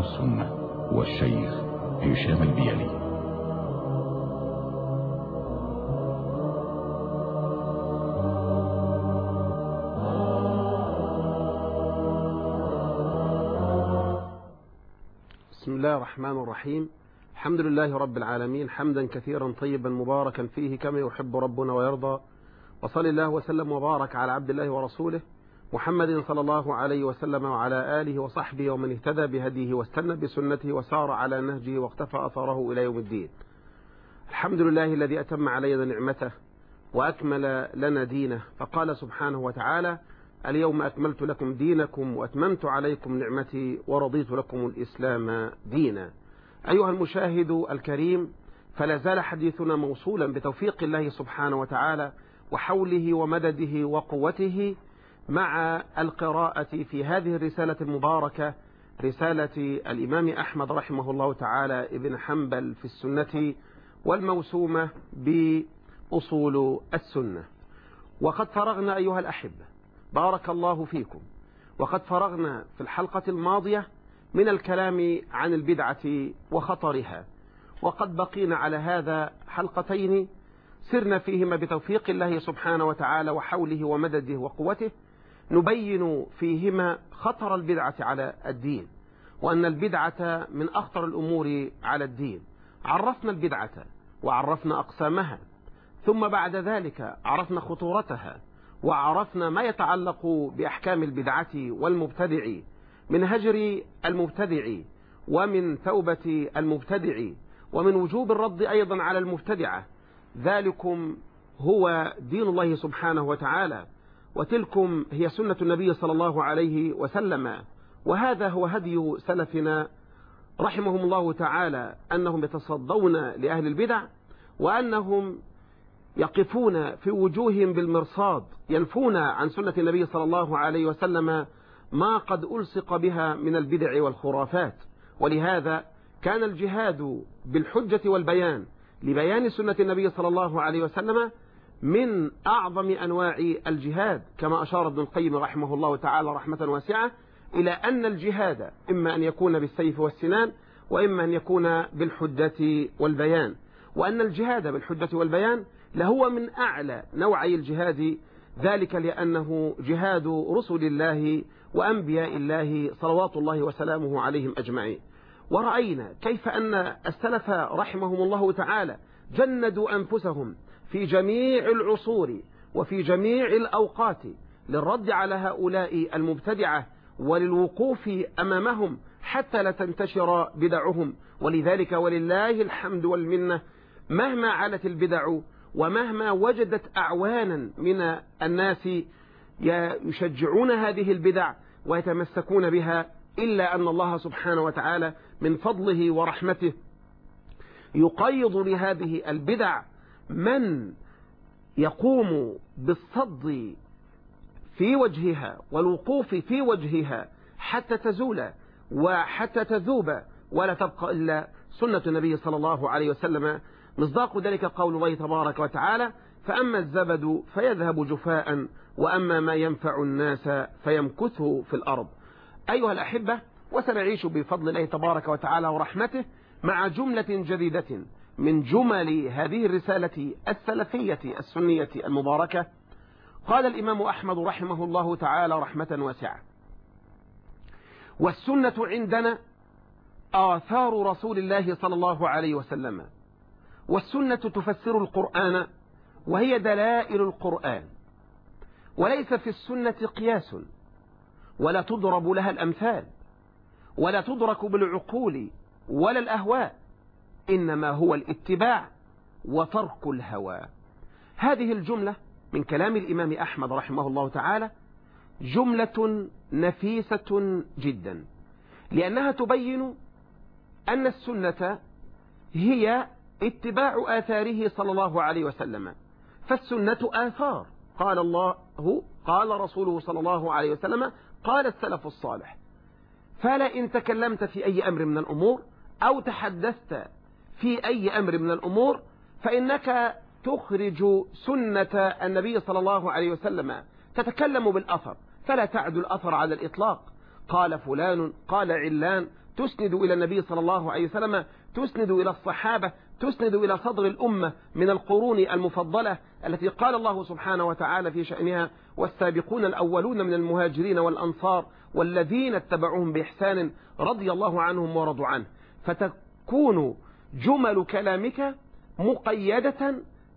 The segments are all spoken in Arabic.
السنة والشيخ هشام البيلي. بسم الله الرحمن الرحيم. الحمد لله رب العالمين، حمدا كثيرا طيبا مباركا فيه كما يحب ربنا ويرضى، وصل الله وسلم وبارك على عبد الله ورسوله محمد صلى الله عليه وسلم وعلى آله وصحبه ومن اهتدى بهديه واستنى بسنته وسار على نهجه واقتفى أثره إلى يوم الدين. الحمد لله الذي أتم علينا نعمته وأكمل لنا دينه، فقال سبحانه وتعالى: اليوم أكملت لكم دينكم وأتممت عليكم نعمتي ورضيت لكم الإسلام دينا. أيها المشاهد الكريم، فلا زال حديثنا موصولا بتوفيق الله سبحانه وتعالى وحوله ومدده وقوته مع القراءة في هذه الرسالة المباركة، رسالة الإمام أحمد رحمه الله تعالى ابن حنبل في السنة والموسومة بأصول السنة. وقد فرغنا أيها الأحبة، بارك الله فيكم، وقد فرغنا في الحلقة الماضية من الكلام عن البدعة وخطرها، وقد بقينا على هذا حلقتين سرنا فيهما بتوفيق الله سبحانه وتعالى وحوله ومدده وقوته، نبين فيهما خطر البدعة على الدين، وأن البدعة من أخطر الأمور على الدين. عرفنا البدعة وعرفنا أقسامها، ثم بعد ذلك عرفنا خطورتها، وعرفنا ما يتعلق بأحكام البدعة والمبتدع، من هجر المبتدع ومن توبة المبتدع ومن وجوب الرد أيضا على المبتدعة. ذلكم هو دين الله سبحانه وتعالى، وتلكم هي سنة النبي صلى الله عليه وسلم، وهذا هو هدي سلفنا رحمهم الله تعالى، أنهم يتصدون لأهل البدع، وأنهم يقفون في وجوههم بالمرصاد، ينفون عن سنة النبي صلى الله عليه وسلم ما قد ألصق بها من البدع والخرافات. ولهذا كان الجهاد بالحجة والبيان لبيان سنة النبي صلى الله عليه وسلم من أعظم أنواع الجهاد، كما أشار ابن القيم رحمه الله تعالى رحمة واسعة إلى أن الجهاد إما أن يكون بالسيف والسنان، وإما أن يكون بالحجة والبيان، وأن الجهاد بالحجة والبيان لهو من أعلى نوعي الجهاد، ذلك لأنه جهاد رسل الله وأنبياء الله صلوات الله وسلامه عليهم أجمعين. ورأينا كيف أن السلف رحمهم الله تعالى جندوا أنفسهم في جميع العصور وفي جميع الأوقات للرد على هؤلاء المبتدعة وللوقوف أمامهم حتى لا تنتشر بدعهم. ولذلك ولله الحمد والمنة، مهما علت البدع ومهما وجدت أعوانا من الناس يشجعون هذه البدع ويتمسكون بها، إلا أن الله سبحانه وتعالى من فضله ورحمته يقيض لهذه البدع من يقوم بالصد في وجهها والوقوف في وجهها حتى تزول وحتى تذوب ولا تبقى إلا سنة النبي صلى الله عليه وسلم. مصداق ذلك قول الله تبارك وتعالى: فأما الزبد فيذهب جفاء وأما ما ينفع الناس فيمكث في الأرض. أيها الأحبة، وسنعيش بفضل الله تبارك وتعالى ورحمته مع جملة جديدة من جمل هذه الرسالة السلفية السنية المباركة. قال الإمام أحمد رحمه الله تعالى رحمة واسعة: والسنة عندنا آثار رسول الله صلى الله عليه وسلم، والسنة تفسر القرآن وهي دلائل القرآن، وليس في السنة قياس ولا تضرب لها الأمثال ولا تدرك بالعقول ولا الأهواء، إنما هو الاتباع وترك الهوى. هذه الجملة من كلام الإمام أحمد رحمه الله تعالى جملة نفيسة جدا، لأنها تبين أن السنة هي اتباع آثاره صلى الله عليه وسلم. فالسنة آثار، قال الله، قال رسوله صلى الله عليه وسلم، قال السلف الصالح. فلا إن تكلمت في أي أمر من الأمور أو تحدثت في أي أمر من الأمور فإنك تخرج سنة النبي صلى الله عليه وسلم، تتكلم بالأثر فلا تعد الأثر على الإطلاق. قال فلان، قال علان، تسند إلى النبي صلى الله عليه وسلم، تسند إلى الصحابة، تسند إلى صدر الأمة من القرون المفضلة التي قال الله سبحانه وتعالى في شأنها: والسابقون الأولون من المهاجرين والأنصار والذين اتبعوهم بإحسان رضي الله عنهم ورضوا عنه. فتكون جمل كلامك مقيدة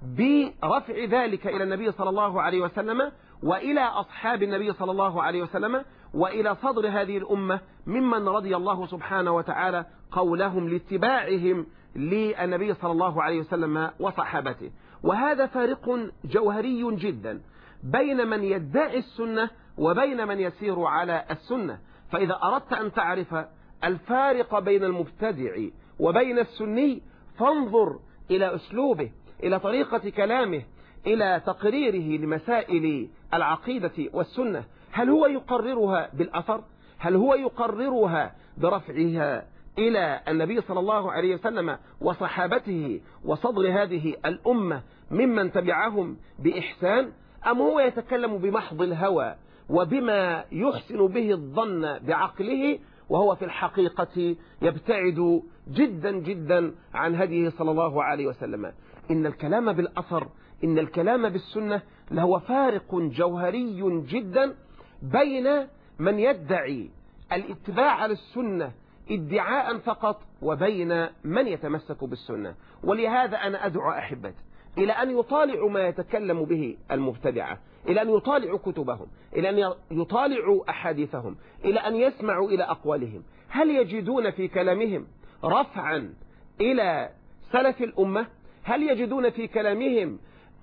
برفع ذلك إلى النبي صلى الله عليه وسلم وإلى أصحاب النبي صلى الله عليه وسلم وإلى صدر هذه الأمة ممن رضي الله سبحانه وتعالى قولهم لاتباعهم للنبي صلى الله عليه وسلم وصحابته. وهذا فارق جوهري جدا بين من يدعي السنة وبين من يسير على السنة. فإذا أردت أن تعرف الفارق بين المبتدع وبين السني فانظر إلى أسلوبه، إلى طريقة كلامه، إلى تقريره لمسائل العقيدة والسنة. هل هو يقررها بالأثر؟ هل هو يقررها برفعها إلى النبي صلى الله عليه وسلم وصحابته وصدر هذه الأمة ممن تبعهم بإحسان؟ أم هو يتكلم بمحض الهوى وبما يحسن به الظن بعقله، وهو في الحقيقة يبتعد جدا جدا عن هديه صلى الله عليه وسلم؟ إن الكلام بالأثر، إن الكلام بالسنة لهو فارق جوهري جدا بين من يدعي الاتباع للسنة ادعاء فقط وبين من يتمسك بالسنة. ولهذا أنا أدعو أحبتي إلى أن يطالعوا ما يتكلم به المبتدعة، إلى أن يطالعوا كتبهم، إلى أن يطالعوا أحاديثهم، إلى أن يسمعوا إلى أقوالهم. هل يجدون في كلامهم رفعا إلى سلف الأمة؟ هل يجدون في كلامهم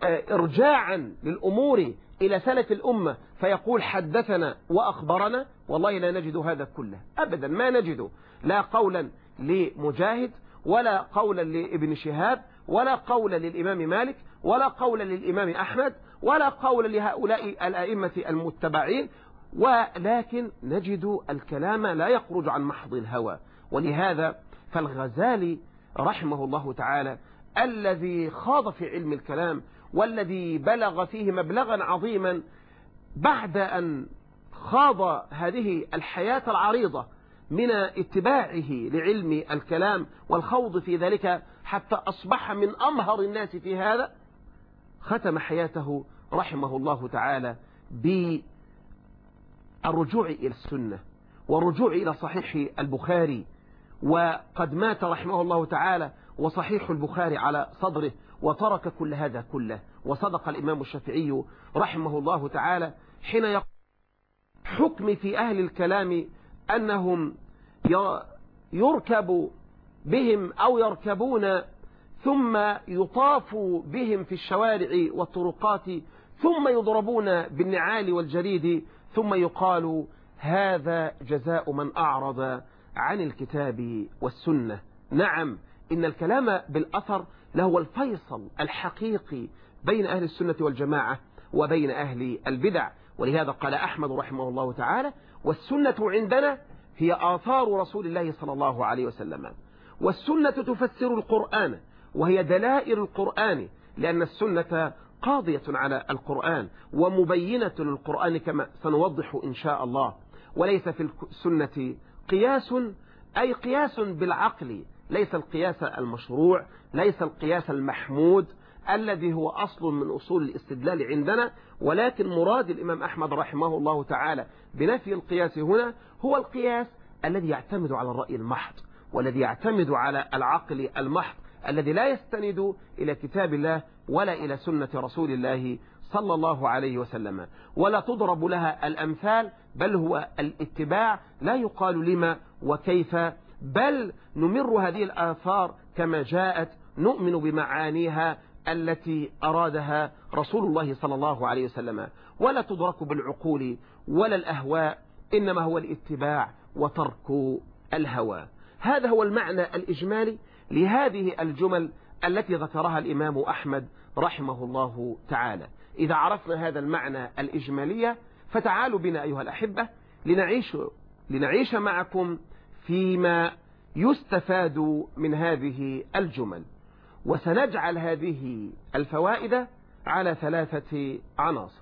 إرجاعا للأمور إلى سلف الأمة فيقول حدثنا وأخبرنا؟ والله لا نجد هذا كله أبدا، ما نجده لا قولا لمجاهد ولا قولا لابن شهاب ولا قولا للإمام مالك ولا قولا للإمام أحمد ولا قولا لهؤلاء الأئمة المتبعين، ولكن نجد الكلام لا يخرج عن محض الهوى. ولهذا فالغزالي رحمه الله تعالى الذي خاض في علم الكلام والذي بلغ فيه مبلغا عظيما بعد أن خاض هذه الحياة العريضة من اتباعه لعلم الكلام والخوض في ذلك حتى أصبح من أمهر الناس في هذا، ختم حياته رحمه الله تعالى بالرجوع إلى السنة والرجوع إلى صحيح البخاري. وقد مات رحمه الله تعالى وصحيح البخاري على صدره وترك كل هذا كله. وصدق الإمام الشافعي رحمه الله تعالى حين يقول حكم في أهل الكلام أنهم يركب بهم أو يركبون ثم يطاف بهم في الشوارع والطرقات ثم يضربون بالنعال والجريد ثم يقال هذا جزاء من أعرض عن الكتاب والسنة. نعم، إن الكلام بالأثر لهو الفيصل الحقيقي بين أهل السنة والجماعة وبين أهل البدع. ولهذا قال أحمد رحمه الله تعالى والسنة عندنا هي آثار رسول الله صلى الله عليه وسلم. والسنة تفسر القرآن وهي دلائل القرآن، لأن السنة قاضية على القرآن ومبينة للقرآن كما سنوضح إن شاء الله. وليس في السنة قياس، أي قياس بالعقل، ليس القياس المشروع، ليس القياس المحمود الذي هو أصل من أصول الاستدلال عندنا. ولكن مراد الإمام أحمد رحمه الله تعالى بنفي القياس هنا هو القياس الذي يعتمد على الرأي المحض والذي يعتمد على العقل المحض الذي لا يستند إلى كتاب الله ولا إلى سنة رسول الله صلى الله عليه وسلم، ولا تضرب لها الأمثال، بل هو الاتباع، لا يقال لما وكيف، بل نمر هذه الآثار كما جاءت، نؤمن بمعانيها التي أرادها رسول الله صلى الله عليه وسلم، ولا تدرك بالعقول ولا الأهواء، إنما هو الاتباع وترك الهوى. هذا هو المعنى الإجمالي لهذه الجمل التي ذكرها الإمام أحمد رحمه الله تعالى. إذا عرفنا هذا المعنى الإجمالي فتعالوا بنا أيها الأحبة لنعيش معكم فيما يستفاد من هذه الجمل. وسنجعل هذه الفوائد على 3 عناصر.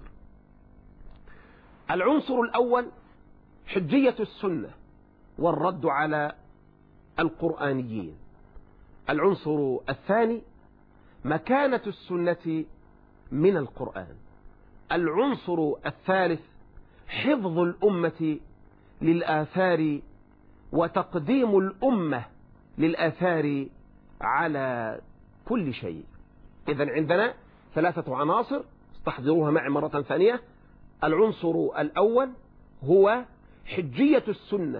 العنصر الأول حجية السنة والرد على القرآنيين. العنصر الثاني مكانة السنة من القرآن. العنصر الثالث حفظ الأمة للآثار وتقديم الأمة للآثار على كل شيء. إذن عندنا ثلاثة عناصر استحضروها معي مرة ثانية. العنصر الأول هو حجية السنة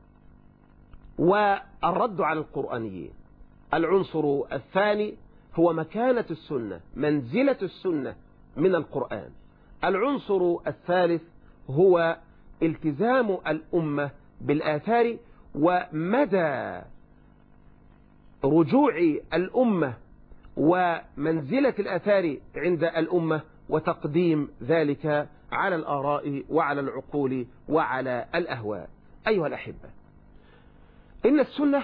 والرد على القرآنيين. العنصر الثاني هو مكانة السنة، منزلة السنة من القرآن. العنصر الثالث هو التزام الأمة بالآثار ومدى رجوع الأمة ومنزلة الآثار عند الأمة وتقديم ذلك على الآراء وعلى العقول وعلى الأهواء. أيها الأحبة، إن السنة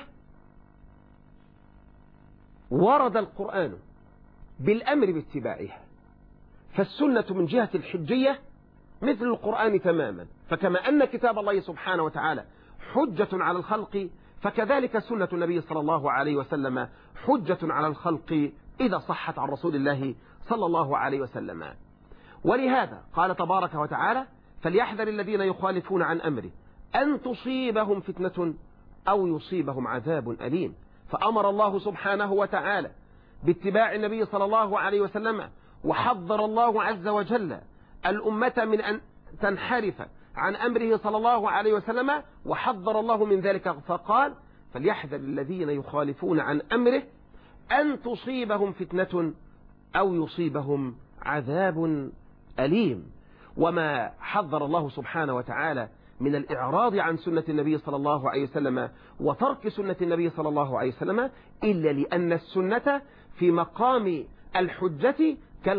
ورد القرآن بالأمر باتباعها، فالسنة من جهة الحجية مثل القرآن تماما. فكما أن كتاب الله سبحانه وتعالى حجة على الخلق، فكذلك سنة النبي صلى الله عليه وسلم حجة على الخلق إذا صحت عن رسول الله صلى الله عليه وسلم. ولهذا قال تبارك وتعالى: فليحذر الذين يخالفون عن أمره أن تصيبهم فتنة أو يصيبهم عذاب أليم. فأمر الله سبحانه وتعالى باتباع النبي صلى الله عليه وسلم، وحذر الله عز وجل الأمة من أن تنحرف عن أمره صلى الله عليه وسلم، وحذر الله من ذلك فقال: فليحذر الذين يخالفون عن أمره أن تصيبهم فتنة أو يصيبهم عذاب أليم. وما حذر الله سبحانه وتعالى من الإعراض عن سنة النبي صلى الله عليه وسلم وترك سنة النبي صلى الله عليه وسلم إلا لأن السنة في مقام الحجة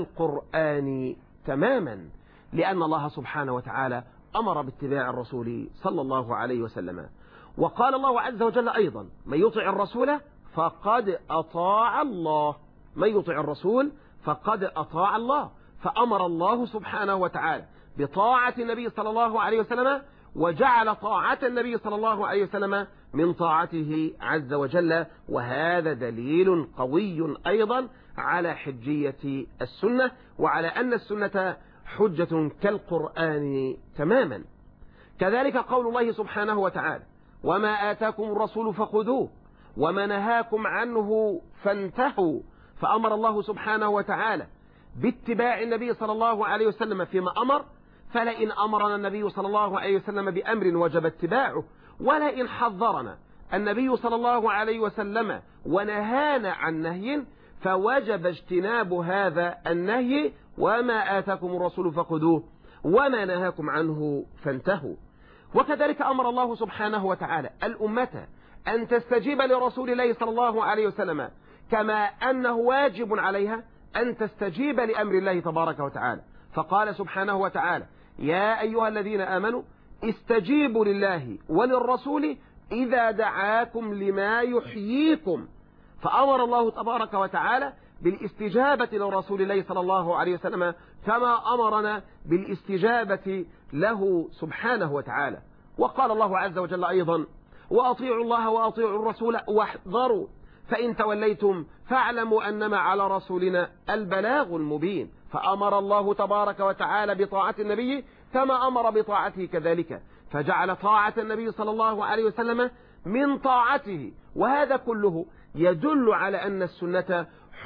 كالقرآن تماما، لأن الله سبحانه وتعالى أمر باتباع الرسول صلى الله عليه وسلم. وقال الله عز وجل أيضا: من يطع الرسول فقد أطاع الله. من يطع الرسول فقد أطاع الله. فأمر الله سبحانه وتعالى بطاعة النبي صلى الله عليه وسلم، وجعل طاعة النبي صلى الله عليه وسلم من طاعته عز وجل. وهذا دليل قوي أيضا على حجية السنة وعلى أن السنة حجة كالقرآن تماما. كذلك قول الله سبحانه وتعالى: وما آتاكم الرسول فخذوه وما نهاكم عنه فانتهوا. فأمر الله سبحانه وتعالى باتباع النبي صلى الله عليه وسلم فيما أمر، فلئن أمرنا النبي صلى الله عليه وسلم بأمر وجب اتباعه، ولئن حذرنا النبي صلى الله عليه وسلم ونهانا عن نهي فوجب اجتناب هذا النهي. وما آتاكم الرسول فخذوه وما نهاكم عنه فانتهوا. وكذلك أمر الله سبحانه وتعالى الأمة أن تستجيب لرسول الله صلى الله عليه وسلم، كما أنه واجب عليها أن تستجيب لأمر الله تبارك وتعالى. فقال سبحانه وتعالى: يا أيها الذين آمنوا استجيبوا لله وللرسول إذا دعاكم لما يحييكم. فأمر الله تبارك وتعالى بالاستجابة لرسول الله صلى الله عليه وسلم كما أمرنا بالاستجابة له سبحانه وتعالى. وقال الله عز وجل أيضا: وأطيعوا الله وأطيعوا الرسول واحذروا فإن توليتم فاعلموا أنما على رسولنا البلاغ المبين. فأمر الله تبارك وتعالى بطاعة النبي كما أمر بطاعته كذلك، فجعل طاعة النبي صلى الله عليه وسلم من طاعته. وهذا كله يدل على أن السنة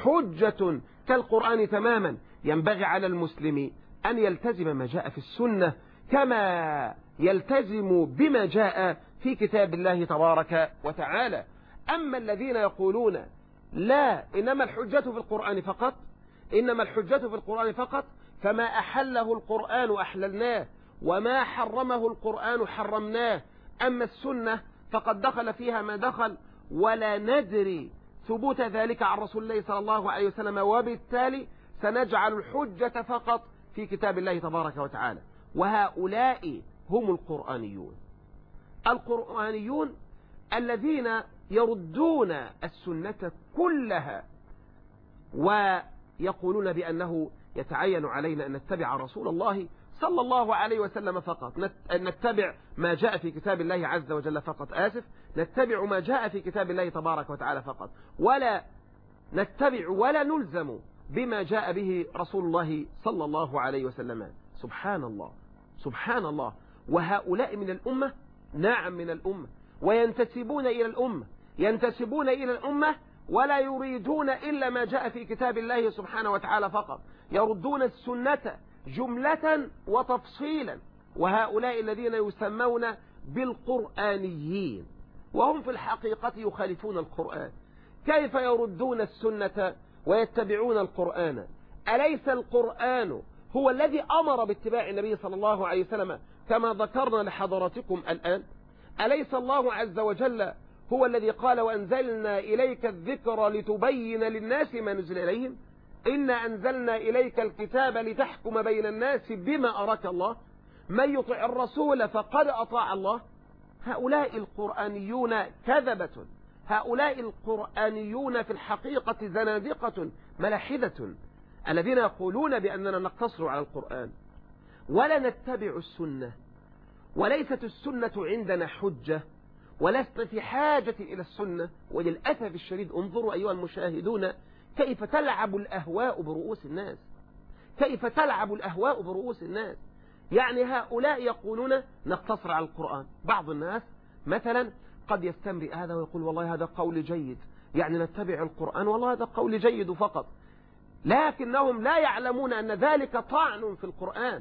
حجة كالقرآن تماما. ينبغي على المسلم أن يلتزم ما جاء في السنة كما يلتزم بما جاء في كتاب الله تبارك وتعالى. أما الذين يقولون لا إنما الحجة في القرآن فقط، إنما الحجة في القرآن فقط، فما أحله القرآن أحللناه وما حرمه القرآن حرمناه. أما السنة فقد دخل فيها ما دخل ولا ندري ثبوت ذلك عن رسول الله صلى الله عليه وسلم، وبالتالي سنجعل الحجة فقط في كتاب الله تبارك وتعالى. وهؤلاء هم القرآنيون، القرآنيون الذين يردون السنة كلها ويقولون بأنه يتعين علينا أن نتبع رسول الله صلى الله عليه وسلم فقط، نتبع ما جاء في كتاب الله عز وجل فقط، نتبع ما جاء في كتاب الله تبارك وتعالى فقط، ولا نتبع ولا نلزم بما جاء به رسول الله صلى الله عليه وسلم. سبحان الله سبحان الله. وهؤلاء من الأمة، نعم من الأمة، وينتسبون إلى الأمة ولا يريدون إلا ما جاء في كتاب الله سبحانه وتعالى فقط، يردون السنة جملة وتفصيلا. وهؤلاء الذين يسمون بالقرآنيين وهم في الحقيقة يخالفون القرآن. كيف يردون السنة ويتبعون القرآن؟ أليس القرآن هو الذي أمر باتباع النبي صلى الله عليه وسلم كما ذكرنا لحضراتكم الآن؟ أليس الله عز وجل هو الذي قال وأنزلنا إليك الذكر لتبين للناس ما نزل إليهم؟ إنا أنزلنا إليك الكتاب لتحكم بين الناس بما أراك الله، من يطع الرسول فقد أطاع الله. هؤلاء القرآنيون كذبة، هؤلاء القرآنيون في الحقيقة زنادقة ملحدة، الذين يقولون بأننا نقتصر على القرآن ولا نتبع السنة، وليست السنة عندنا حجة، ولسنا في حاجة إلى السنة. وللأسف الشديد انظروا أيها المشاهدون كيف تلعب الأهواء برؤوس الناس، كيف تلعب الأهواء برؤوس الناس. يعني هؤلاء يقولون نقتصر على القرآن. بعض الناس مثلا قد يستمرئ هذا ويقول والله هذا قول جيد، يعني نتبع القرآن، والله هذا قول جيد فقط، لكنهم لا يعلمون أن ذلك طعن في القرآن.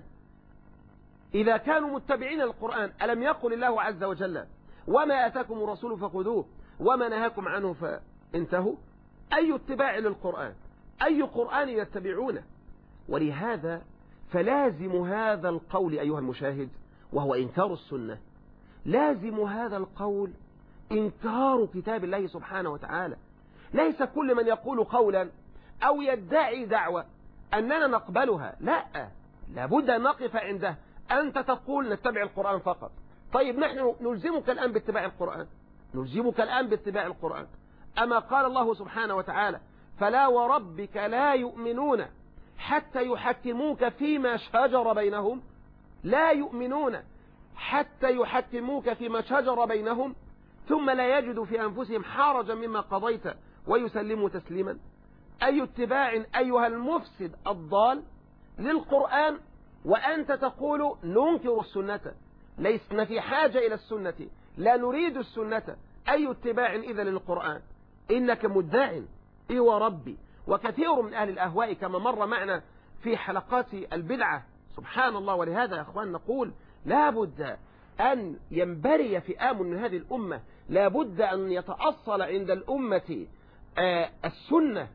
إذا كانوا متبعين القرآن ألم يقل الله عز وجل وما أتاكم الرسول فخذوه وما نهاكم عنه فانتهوا؟ أي اتباع للقرآن؟ أي قرآن يتبعونه؟ ولهذا فلازم هذا القول أيها المشاهد وهو إنكار السنة، لازم هذا القول إنكار كتاب الله سبحانه وتعالى. ليس كل من يقول قولا أو يدعي دعوة أننا نقبلها، لا، لابد أن نقف عنده. أنت تقول نتبع القرآن فقط، طيب نحن نلزمك الآن باتباع القرآن، نلزمك الآن باتباع القرآن. أما قال الله سبحانه وتعالى فلا وربك لا يؤمنون حتى يحكموك فيما شجر بينهم، لا يؤمنون حتى يحكموك فيما شجر بينهم ثم لا يجدوا في أنفسهم حرجا مما قضيت ويسلموا تسليما. أي اتباع أيها المفسد الضال للقرآن وأنت تقول ننكر السنة، ليسنا في حاجة إلى السنة، لا نريد السنة. أي اتباع إذا للقرآن؟ إنك مدع إيه وربي. وكثير من أهل الأهواء كما مر معنا في حلقات البدعة، سبحان الله. ولهذا يا أخوان نقول لا بد أن ينبري فئام من هذه الأمة، لا بد أن يتأصل عند الأمة السنة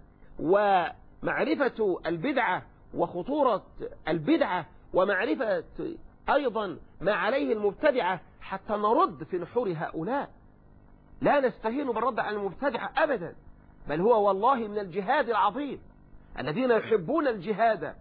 ومعرفة البدعة وخطورة البدعة ومعرفة أيضا ما عليه المبتدعة حتى نرد في نحور هؤلاء. لا نستهين بالرد على المبتدعة أبدا، بل هو والله من الجهاد العظيم. الذين يحبون الجهاد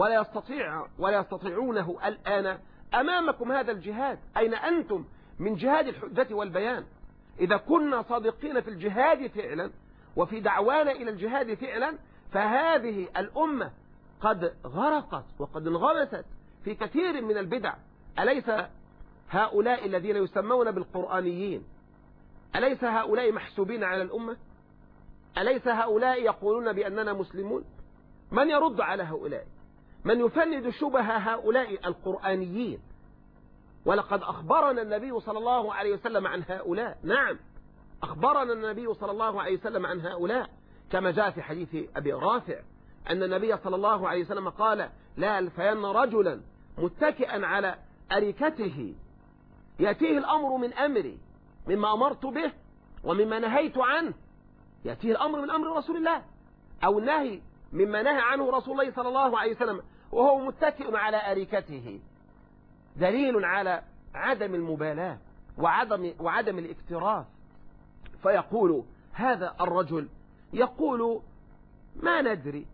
ولا يستطيعونه الآن أمامكم هذا الجهاد. أين أنتم من جهاد الحجة والبيان؟ إذا كنا صادقين في الجهاد فعلا وفي دعوانا إلى الجهاد فعلا فهذه الأمة قد غرقت وقد انغمست في كثير من البدع. أليس هؤلاء الذين يسمون بالقرآنيين أليس هؤلاء محسوبين على الأمة؟ أليس هؤلاء يقولون بأننا مسلمون؟ من يرد على هؤلاء؟ من يفند شبه هؤلاء القرآنيين؟ ولقد أخبرنا النبي صلى الله عليه وسلم عن هؤلاء. نعم، أخبرنا النبي صلى الله عليه وسلم عن هؤلاء كما جاء في حديث أبي رافع أن النبي صلى الله عليه وسلم قال لا ألفين رجلا متكئا على أريكته يأتيه الأمر من أمري مما أمرت به ومما نهيت عنه. يأتيه الأمر من أمر رسول الله أو النهي مما نهى عنه رسول الله صلى الله عليه وسلم وهو متكئ على أريكته، دليل على عدم المبالاة وعدم الاكتراث. فيقول هذا الرجل يقول ما ندري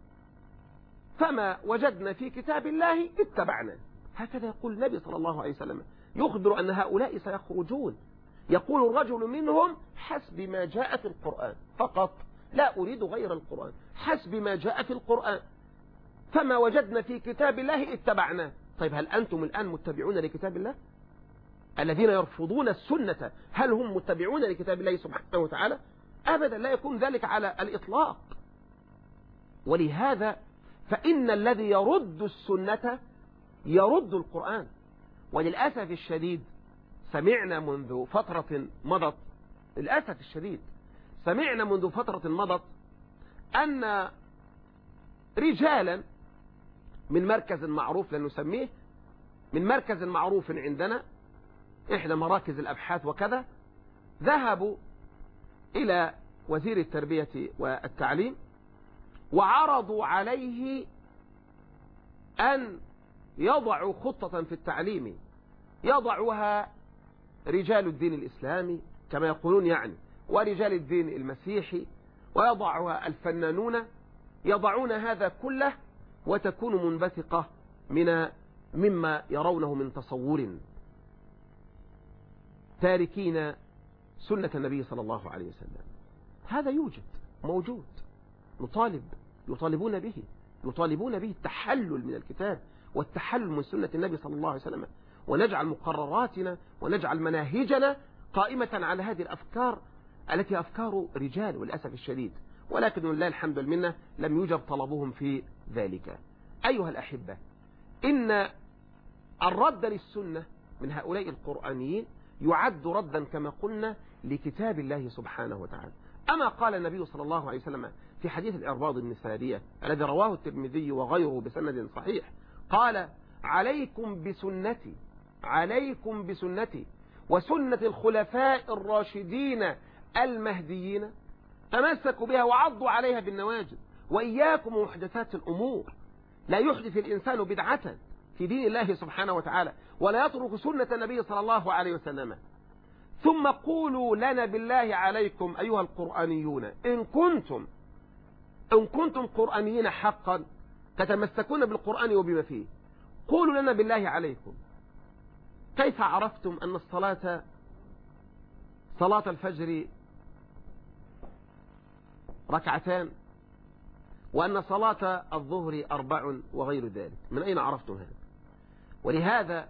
فما وجدنا في كتاب الله اتبعنا. هكذا يقول النبي صلى الله عليه وسلم، يخبر أن هؤلاء سيخرجون. يقول الرجل منهم حسب ما جاء في القرآن فقط، لا أريد غير القرآن، حسب ما جاء في القرآن، فما وجدنا في كتاب الله اتبعنا. طيب هل أنتم الآن متبعون لكتاب الله؟ الذين يرفضون السنة هل هم متبعون لكتاب الله سبحانه وتعالى؟ أبدا، لا يكون ذلك على الإطلاق. ولهذا فإن الذي يرد السنة يرد القرآن. وللأسف الشديد سمعنا منذ فترة مضت، للأسف الشديد سمعنا منذ فترة مضت أن رجالا من مركز معروف لن نسميه، من مركز معروف عندنا إحدى مراكز الأبحاث وكذا، ذهبوا إلى وزير التربية والتعليم وعرضوا عليه أن يضعوا خطة في التعليم يضعها رجال الدين الإسلامي كما يقولون يعني، ورجال الدين المسيحي، ويضعها الفنانون، يضعون هذا كله وتكون منبثقة مما يرونه من تصور، تاركين سنة النبي صلى الله عليه وسلم. هذا يوجد، موجود، يطالبون به التحلل من الكتاب والتحلل من سنة النبي صلى الله عليه وسلم، ونجعل مقرراتنا ونجعل مناهجنا قائمة على هذه الأفكار التي أفكار رجال والأسف الشديد، ولكن لله الحمد والمنة لم يوجب طلبهم في ذلك. أيها الأحبة، إن الرد للسنة من هؤلاء القرآنيين يعد ردا كما قلنا لكتاب الله سبحانه وتعالى. أما قال النبي صلى الله عليه وسلم في حديث الإرباض بن سارية الذي رواه الترمذي وغيره بسند صحيح، قال: عليكم بسنتي وسنة الخلفاء الراشدين المهديين، تمسكوا بها وعضوا عليها بالنواجذ، وإياكم ومحدثات الأمور. لا يحدث الإنسان بدعة في دين الله سبحانه وتعالى ولا يترك سنة النبي صلى الله عليه وسلم. ثم قولوا لنا بالله عليكم أيها القرآنيون إن كنتم قرآنيين حقا تتمسكون بالقرآن وبما فيه، قولوا لنا بالله عليكم كيف عرفتم أن صلاة الفجر ركعتان وأن صلاة الظهر 4 وغير ذلك؟ من أين عرفتم هذا؟ ولهذا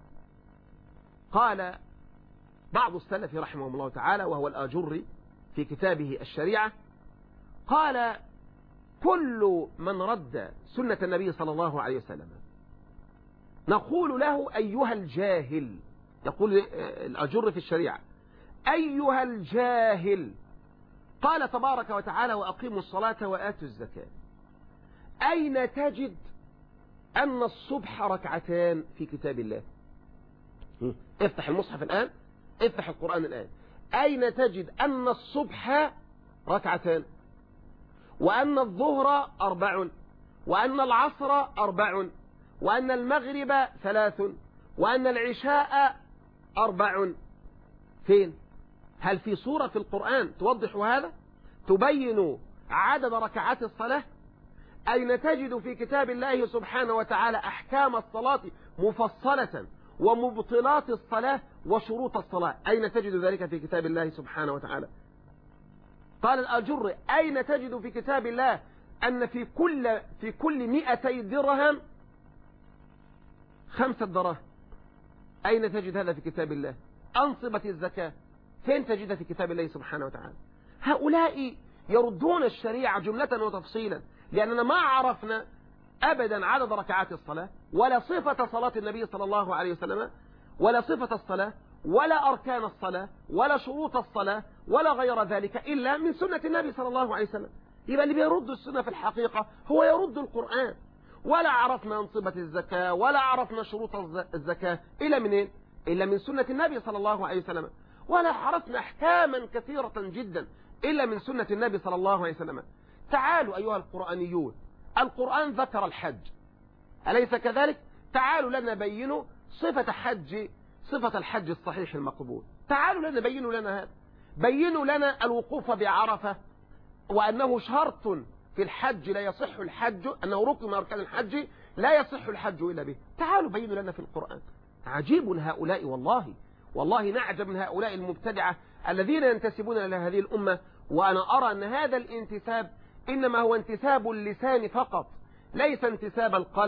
قال بعض السلف رحمه الله تعالى وهو الآجري في كتابه الشريعة، قال: كل من رد سنة النبي صلى الله عليه وسلم نقول له أيها الجاهل، يقول الأجر في الشريعة: أيها الجاهل، قال تبارك وتعالى: وأقيموا الصلاة وآتوا الزكاة. أين تجد أن الصبح ركعتان في كتاب الله؟ افتح المصحف الآن، افتح القرآن الآن، أين تجد أن الصبح ركعتان وأن الظهر 4 وأن العصر 4 وأن المغرب 3 وأن العشاء 4؟ فين؟ هل في سورة في القرآن توضح هذا؟ تبين عدد ركعات الصلاة؟ أين تجد في كتاب الله سبحانه وتعالى أحكام الصلاة مفصلة ومبطلات الصلاة وشروط الصلاة؟ أين تجد ذلك في كتاب الله سبحانه وتعالى؟ قال الآجر: أين تجد في كتاب الله أن في كل 200 درهم 5 دراهم؟ أين تجد هذا في كتاب الله؟ أنصبة الزكاة فين تجدها في كتاب الله سبحانه وتعالى؟ هؤلاء يردون الشريعة جملة وتفصيلا، لأننا ما عرفنا أبدا عدد ركعات الصلاة ولا صفة صلاة النبي صلى الله عليه وسلم ولا صفة الصلاة ولا أركان الصلاة ولا شروط الصلاة ولا غير ذلك إلا من سنة النبي صلى الله عليه وسلم. يبقى اللي بيرد السنة في الحقيقة هو يرد القرآن. ولا عرفنا أنصبة الزكاة ولا عرفنا شروط الزكاة إلا منين؟ إلا من سنة النبي صلى الله عليه وسلم. ولا عرفنا أحكاما كثيرة جدا إلا من سنة النبي صلى الله عليه وسلم. تعالوا أيها القرآنيون، القرآن ذكر الحج، أليس كذلك؟ تعالوا لنا بينوا صفة الحج الصحيح المقبول. تعالوا لنا بينوا لنا هذا، بينوا لنا الوقوف بعرفة وأنه شرط في الحج لا يصح الحج، أنه ركن من أركان الحج لا يصح الحج إلا به. تعالوا بينوا لنا في القرآن. عجيب هؤلاء، والله نعجب من هؤلاء المبتدعة الذين ينتسبون إلى هذه الأمة. وأنا أرى أن هذا الانتساب إنما هو انتساب اللسان فقط، ليس انتساب القلب،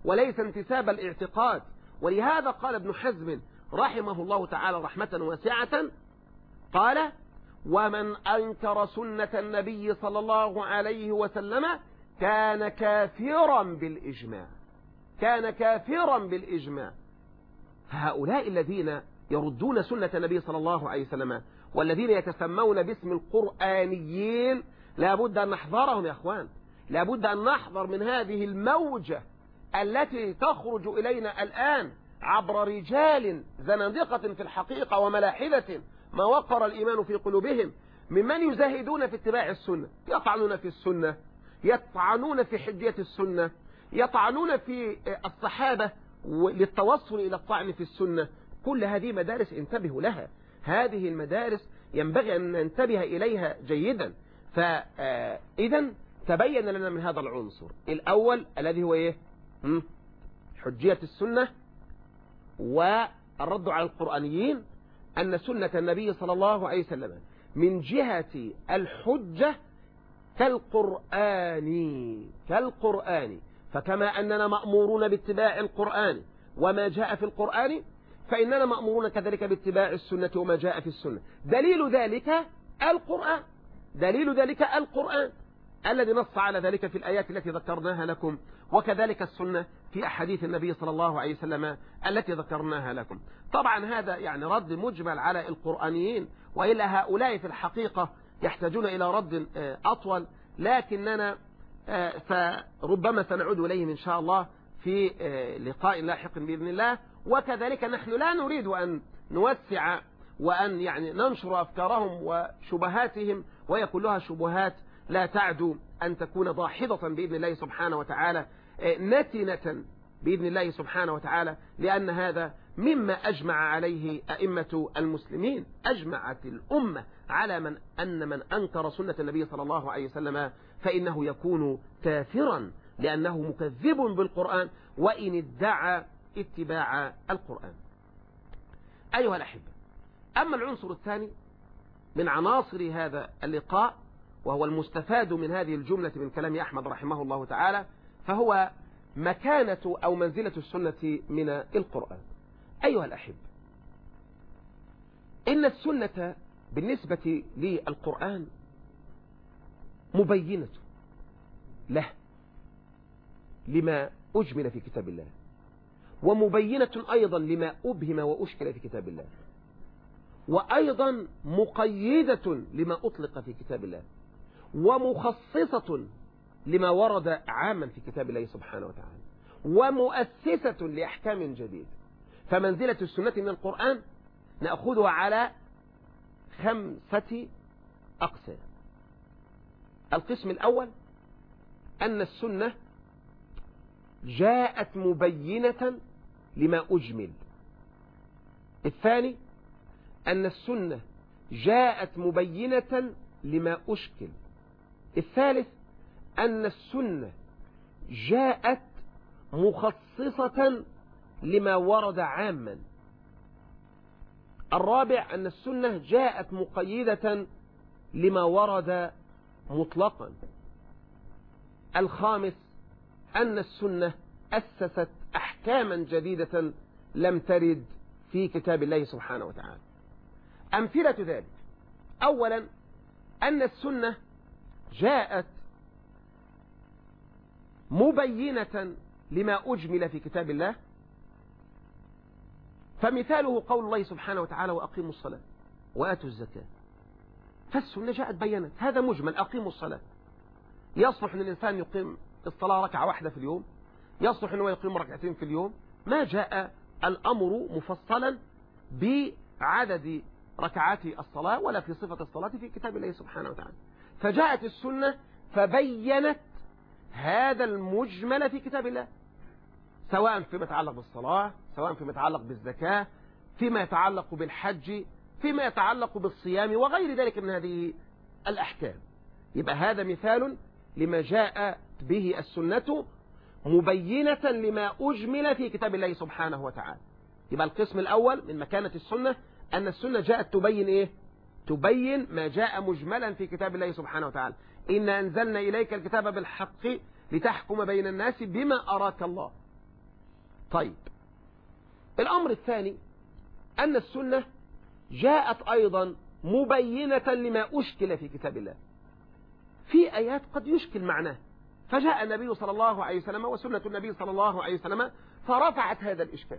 وليس انتساب الاعتقاد. ولهذا قال ابن حزم رحمه الله تعالى رحمة واسعة، قال: ومن أنكر سنة النبي صلى الله عليه وسلم كان كافرا بالإجماع. كان كافرا بالإجماع. هؤلاء الذين يردون سنة النبي صلى الله عليه وسلم والذين يتسمون باسم القرآنيين لابد أن نحذرهم يا أخوان. لابد أن نحذر من هذه الموجة التي تخرج إلينا الآن عبر رجال زنادقة في الحقيقة وملاحدة ما وقر الإيمان في قلوبهم، ممن يزاهدون في اتباع السنة، يطعنون في السنة، يطعنون في حجية السنة، يطعنون في الصحابة للتوصل إلى الطعن في السنة. كل هذه مدارس انتبهوا لها. هذه المدارس ينبغي أن ننتبه إليها جيدا. فإذا تبين لنا من هذا العنصر الأول الذي هو إيه؟ حجية السنة والرد على القرآنيين، أن سنة النبي صلى الله عليه وسلم من جهة الحجة كالقرآن. فكما أننا مأمورون باتباع القرآن وما جاء في القرآن، فإننا مأمورون كذلك باتباع السنة وما جاء في السنة. دليل ذلك القرآن الذي نص على ذلك في الآيات التي ذكرناها لكم، وكذلك السنة في أحاديث النبي صلى الله عليه وسلم التي ذكرناها لكم. طبعا هذا يعني رد مجمل على القرآنيين، وإلا هؤلاء في الحقيقة يحتاجون إلى رد أطول، لكننا فربما سنعود إليهم إن شاء الله في لقاء لاحق بإذن الله. وكذلك نحن لا نريد أن نوسع وأن يعني ننشر أفكارهم وشبهاتهم، وهي كلها شبهات لا تعدو أن تكون ضاحضة بإذن الله سبحانه وتعالى، نتنة بإذن الله سبحانه وتعالى، لأن هذا مما أجمع عليه أئمة المسلمين. أجمعت الأمة على أن من أنكر سنة النبي صلى الله عليه وسلم فإنه يكون كافرا، لأنه مكذب بالقرآن وإن ادعى اتباع القرآن. أيها الأحبة، أما العنصر الثاني من عناصر هذا اللقاء، وهو المستفاد من هذه الجملة من كلام أحمد رحمه الله تعالى، فهو مكانة أو منزلة السنة من القرآن. أيها الأحبة، إن السنة بالنسبة للقرآن مبينة له لما أجمل في كتاب الله، ومبينة أيضا لما أبهم وأشكل في كتاب الله، وأيضا مقيدة لما أطلق في كتاب الله، ومخصصة لما ورد عاما في كتاب الله سبحانه وتعالى، ومؤسسة لأحكام جديدة. فمنزلة السنة من القرآن نأخذها على 5 أقسام. القسم الأول أن السنة جاءت مبينة لما أجمل. الثاني أن السنة جاءت مبينة لما أشكل. الثالث أن السنة جاءت مخصصة لما ورد عاما. الرابع أن السنة جاءت مقيدة لما ورد مطلقا. الخامس أن السنة أسست أحكاما جديدة لم ترد في كتاب الله سبحانه وتعالى. أمثلة ذلك: أولا أن السنة جاءت مبينة لما أجمل في كتاب الله، فمثاله قول الله سبحانه وتعالى: وأقيموا الصلاة وآتوا الزكاة. فالسنة جاءت بينت هذا مجمل: أقيموا الصلاة. يصلح أن الإنسان يقيم الصلاة ركعة واحدة في اليوم، يصلح أنه يقيم ركعتين في اليوم. ما جاء الأمر مفصلا بعدد ركعات الصلاة ولا في صفة الصلاة في كتاب الله سبحانه وتعالى. فجاءت السنة فبينت هذا المجمل في كتاب الله، سواء فيما يتعلق بالصلاة، سواء فيما يتعلق بالزكاة، فيما يتعلق بالحج، فيما يتعلق بالصيام وغير ذلك من هذه الأحكام. يبقى هذا مثال لما جاء به السنة مبينة لما أجمل في كتاب الله سبحانه وتعالى. يبقى القسم الأول من مكانة السنة أن السنة جاءت تبين إيه؟ تبين ما جاء مجملا في كتاب الله سبحانه وتعالى. إن أنزلنا إليك الكتاب بالحق لتحكم بين الناس بما أراك الله. طيب، الأمر الثاني أن السنة جاءت أيضا مبينة لما أشكل في كتاب الله. في آيات قد يشكل معناه، فجاء النبي صلى الله عليه وسلم وسنة النبي صلى الله عليه وسلم فرفعت هذا الإشكال.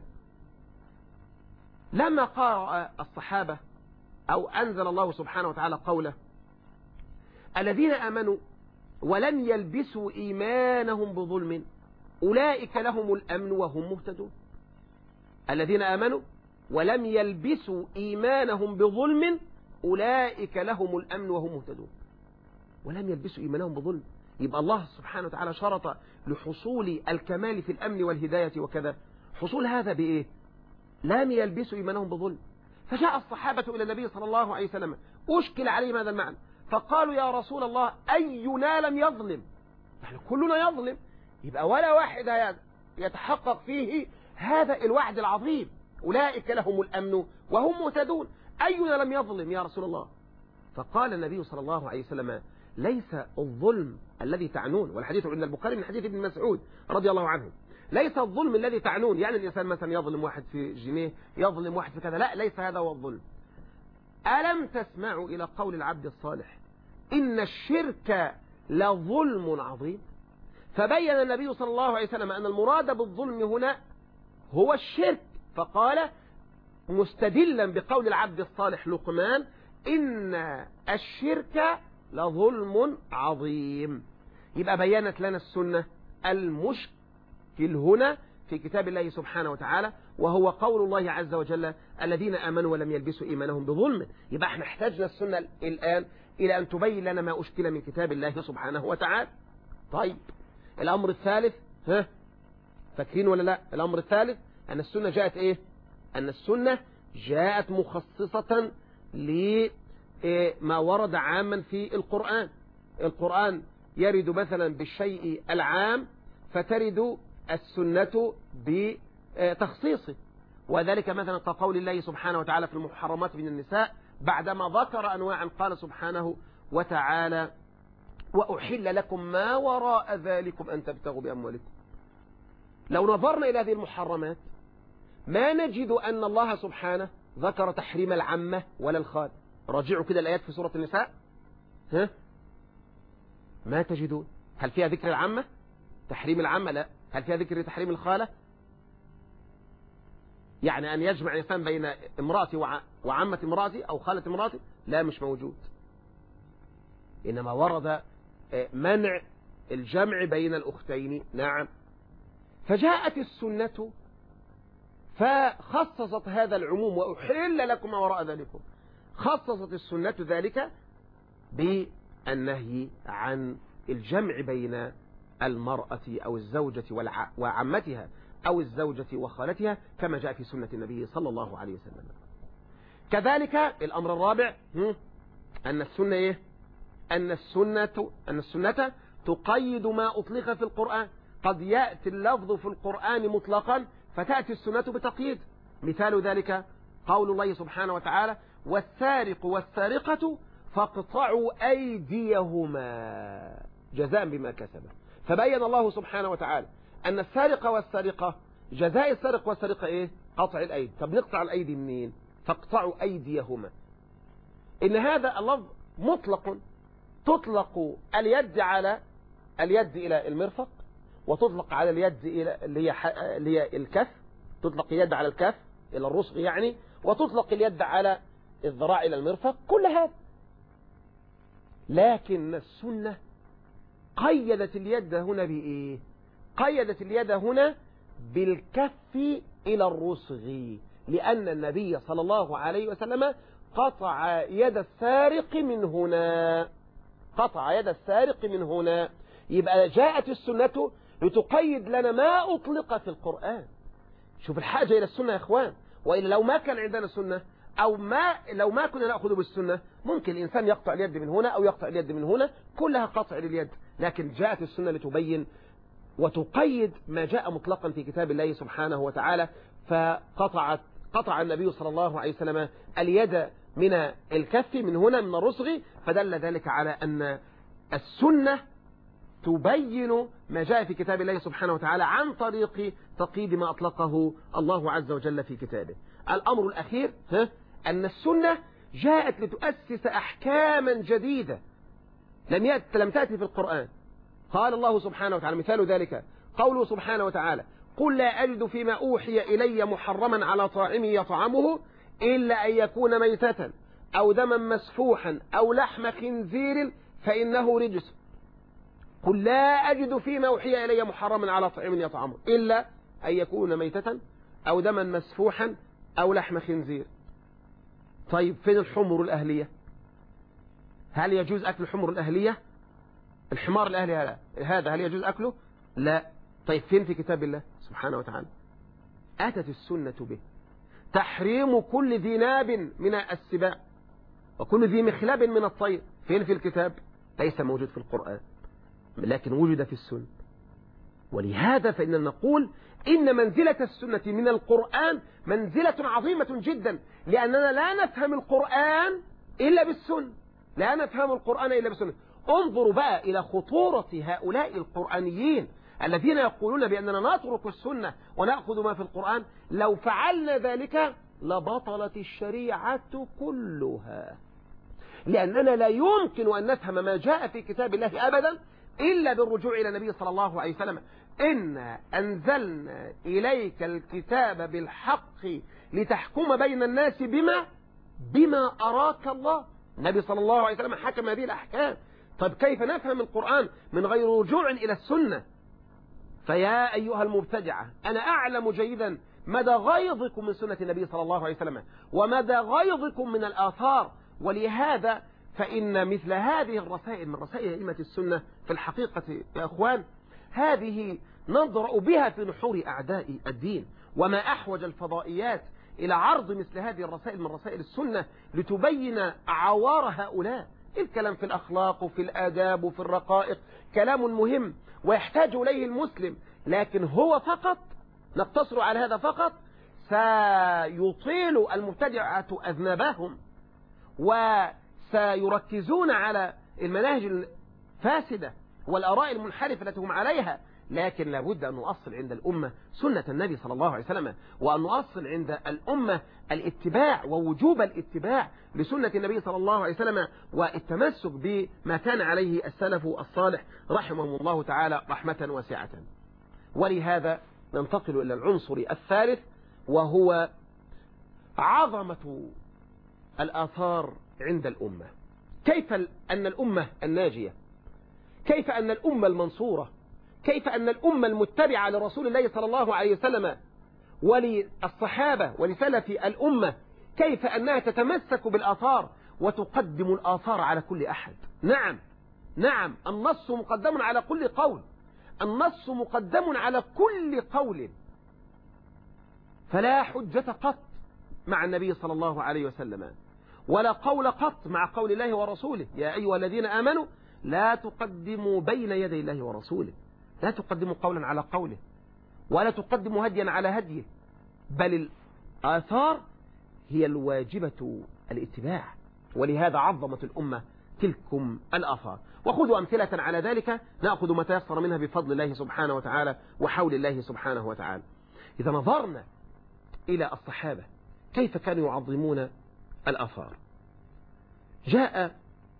لما قرأ الصحابة أو أنزل الله سبحانه وتعالى قوله: الذين آمنوا ولم يلبسوا إيمانهم بظلم أولئك لهم الأمن وهم مهتدون. الذين آمنوا ولم يلبسوا إيمانهم بظلم أولئك لهم الأمن وهم مهتدون. ولم يلبسوا إيمانهم بظلم، يبقى الله سبحانه وتعالى شرط لحصول الكمال في الأمن والهداية وكذا، حصول هذا بإيه؟ لم يلبسوا إيمانهم بظلم. فجاء الصحابة إلى النبي صلى الله عليه وسلم أشكل عليهم هذا المعنى، فقالوا: يا رسول الله، أينا لم يظلم؟ يعني كلنا يظلم، يبقى ولا واحد يتحقق فيه هذا الوعد العظيم: أولئك لهم الأمن وهم مهتدون. أينا لم يظلم يا رسول الله؟ فقال النبي صلى الله عليه وسلم: ليس الظلم الذي تعنون، والحديث عند البخاري من حديث ابن مسعود رضي الله عنه، ليس الظلم الذي تعنون يعني الإنسان مثلا يظلم واحد في جنيه، يظلم واحد في كذا، لا، ليس هذا هو الظلم. ألم تسمعوا إلى قول العبد الصالح: إن الشرك لظلم عظيم؟ فبين النبي صلى الله عليه وسلم أن المراد بالظلم هنا هو الشرك، فقال مستدلا بقول العبد الصالح لقمان: إن الشرك لظلم عظيم. يبقى بينت لنا السنة المشكل هنا في كتاب الله سبحانه وتعالى، وهو قول الله عز وجل: الذين آمنوا ولم يلبسوا إيمانهم بظلم. يبقى احنا احتاجنا السنة الآن إلى أن تبين لنا ما أشكل من كتاب الله سبحانه وتعالى. طيب، الأمر الثالث، فاكرين ولا لا؟ الأمر الثالث أن السنة جاءت إيه؟ أن السنة جاءت مخصصة لما ورد عاما في القرآن. القرآن يرد مثلا بالشيء العام، فترد السنة بتخصيصه، وذلك مثلا كقول الله سبحانه وتعالى في المحرمات من النساء بعدما ذكر أنواعا قال سبحانه وتعالى: وأحل لكم ما وراء ذلكم أن تبتغوا بأموالكم. لو نظرنا إلى هذه المحرمات ما نجد أن الله سبحانه ذكر تحريم العمة ولا الخال. راجعوا كده الآيات في سورة النساء، ما تجدون. هل فيها ذكر العمة؟ تحريم العمة لا. هل فيها ذكر تحريم الخالة؟ يعني أن يجمع الإنسان بين امرأتي وعمة امرأتي أو خالة امرأتي؟ لا، مش موجود. إنما ورد منع الجمع بين الأختين، نعم. فجاءت السنة فخصصت هذا العموم: وأحل لكم ما وراء ذلكم. خصصت السنة ذلك بالنهي عن الجمع بين المرأة أو الزوجة وعمتها أو الزوجة وخالتها، كما جاء في سنة النبي صلى الله عليه وسلم. كذلك الأمر الرابع أن السنة إيه؟ أن السنة تقيد ما أطلق في القرآن. قد يأتي اللفظ في القرآن مطلقا فتأتي السنة بتقييد. مثال ذلك قول الله سبحانه وتعالى: والسارق والسارقة فاقطعوا أيديهما جزاء بما كسبا. فبين الله سبحانه وتعالى أن السارق والسارقة جزاء السارق والسارقة إيه؟ قطع الأيدي. طب نقطع الأيدي منين؟ فاقطعوا أيديهما. إن هذا اللفظ مطلق، تطلق اليد على اليد إلى المرفق، وتطلق على اليد إلى اللي هي الكف، تطلق اليد على الكف إلى الرسغ يعني، وتطلق اليد على الذراع إلى المرفق، كل هذا. لكن السنة قيدت اليد هنا بإيه؟ قيدت اليد هنا بالكف إلى الرسغ، لأن النبي صلى الله عليه وسلم قطع يد السارق من هنا، قطع يد السارق من هنا. يبقى جاءت السنة لتقيد لنا ما أطلق في القرآن. شوف الحاجة إلى السنة يا إخوان، وإلا لو ما كان عندنا سنة أو لو ما كنا نأخذ بالسنة ممكن الإنسان يقطع اليد من هنا أو يقطع اليد من هنا، كلها قطع لليد. لكن جاءت السنة لتبين وتقيد ما جاء مطلقا في كتاب الله سبحانه وتعالى، قطع النبي صلى الله عليه وسلم اليد من الكف من هنا من الرسغ، فدل ذلك على أن السنة تبين ما جاء في كتاب الله سبحانه وتعالى عن طريق تقييد ما أطلقه الله عز وجل في كتابه. الأمر الأخير أن السنة جاءت لتؤسس أحكاما جديدة لم تأتي في القرآن. قال الله سبحانه وتعالى مثال ذلك قوله سبحانه وتعالى قل لا أجد فيما أوحي إلي محرما على طاعم يطعمه إلا أن يكون ميتة أو دما مسفوحا أو لحم خنزير فإنه رجس. قل لا أجد فيما أوحي إلي محرما على طاعم يطعمه إلا أن يكون ميتة أو دما مسفوحا أو لحم خنزير. طيب فين الحمر الأهلية؟ هل يجوز أكل الحمر الأهلية؟ الحمار الأهلي هذا هل يجوز أكله؟ لا. طيب فين في كتاب الله سبحانه وتعالى؟ أتت السنة به تحريم كل ذي ناب من السباع وكل ذي مخلب من الطير. فين في الكتاب؟ ليس موجود في القرآن لكن وجد في السنة. ولهذا فإننا نقول إن منزلة السنة من القرآن منزلة عظيمة جدا، لأننا لا نفهم القرآن إلا بالسنة. لا نفهم القرآن إلا بالسنة. انظروا بقى إلى خطورة هؤلاء القرآنيين الذين يقولون بأننا نترك السنة ونأخذ ما في القرآن. لو فعلنا ذلك لبطلت الشريعة كلها، لأننا لا يمكن أن نفهم ما جاء في كتاب الله أبدا إلا بالرجوع إلى النبي صلى الله عليه وسلم. إنا أنزلنا إليك الكتاب بالحق لتحكم بين الناس بما أراك الله. النبي صلى الله عليه وسلم حكم هذه الأحكام. طيب كيف نفهم القرآن من غير رجوع إلى السنة؟ فيا أيها المبتدعة، أنا أعلم جيدا مدى غيظكم من سنة النبي صلى الله عليه وسلم ومدى غيظكم من الآثار. ولهذا فإن مثل هذه الرسائل من رسائل أئمة السنة في الحقيقة يا أخوان هذه نضرأ بها في نحور أعداء الدين. وما أحوج الفضائيات إلى عرض مثل هذه الرسائل من رسائل السنة لتبين عوار هؤلاء. الكلام في الأخلاق وفي الآداب وفي الرقائق كلام مهم ويحتاج إليه المسلم، لكن هو فقط نقتصر على هذا فقط سيطيل المبتدعة أذنابهم وسيركزون على المناهج الفاسدة والآراء المنحرفة التي هم عليها. لكن لابد أن نؤصل عند الأمة سنة النبي صلى الله عليه وسلم، وأن نؤصل عند الأمة الاتباع ووجوب الاتباع لسنة النبي صلى الله عليه وسلم والتمسك بما كان عليه السلف الصالح رحمهم الله تعالى رحمة واسعة. ولهذا ننتقل إلى العنصر الثالث وهو عظمة الآثار عند الأمة. كيف أن الأمة الناجية، كيف أن الأمة المنصورة، كيف أن الأمة المتبعة لرسول الله صلى الله عليه وسلم وللصحابة ولسلف الأمة كيف أنها تتمسك بالآثار وتقدم الآثار على كل أحد. نعم النص مقدم على كل قول، النص مقدم على كل قول، فلا حجة قط مع النبي صلى الله عليه وسلم ولا قول قط مع قول الله ورسوله. يا أيها الذين آمنوا لا تقدموا بين يدي الله ورسوله، لا تقدموا قولا على قوله ولا تقدموا هديا على هديه، بل الآثار هي الواجبة الاتباع. ولهذا عظمت الأمة تلكم الآثار. وخذوا أمثلة على ذلك نأخذ ما تيسر منها بفضل الله سبحانه وتعالى وحول الله سبحانه وتعالى. إذا نظرنا إلى الصحابة كيف كانوا يعظمون الآثار، جاء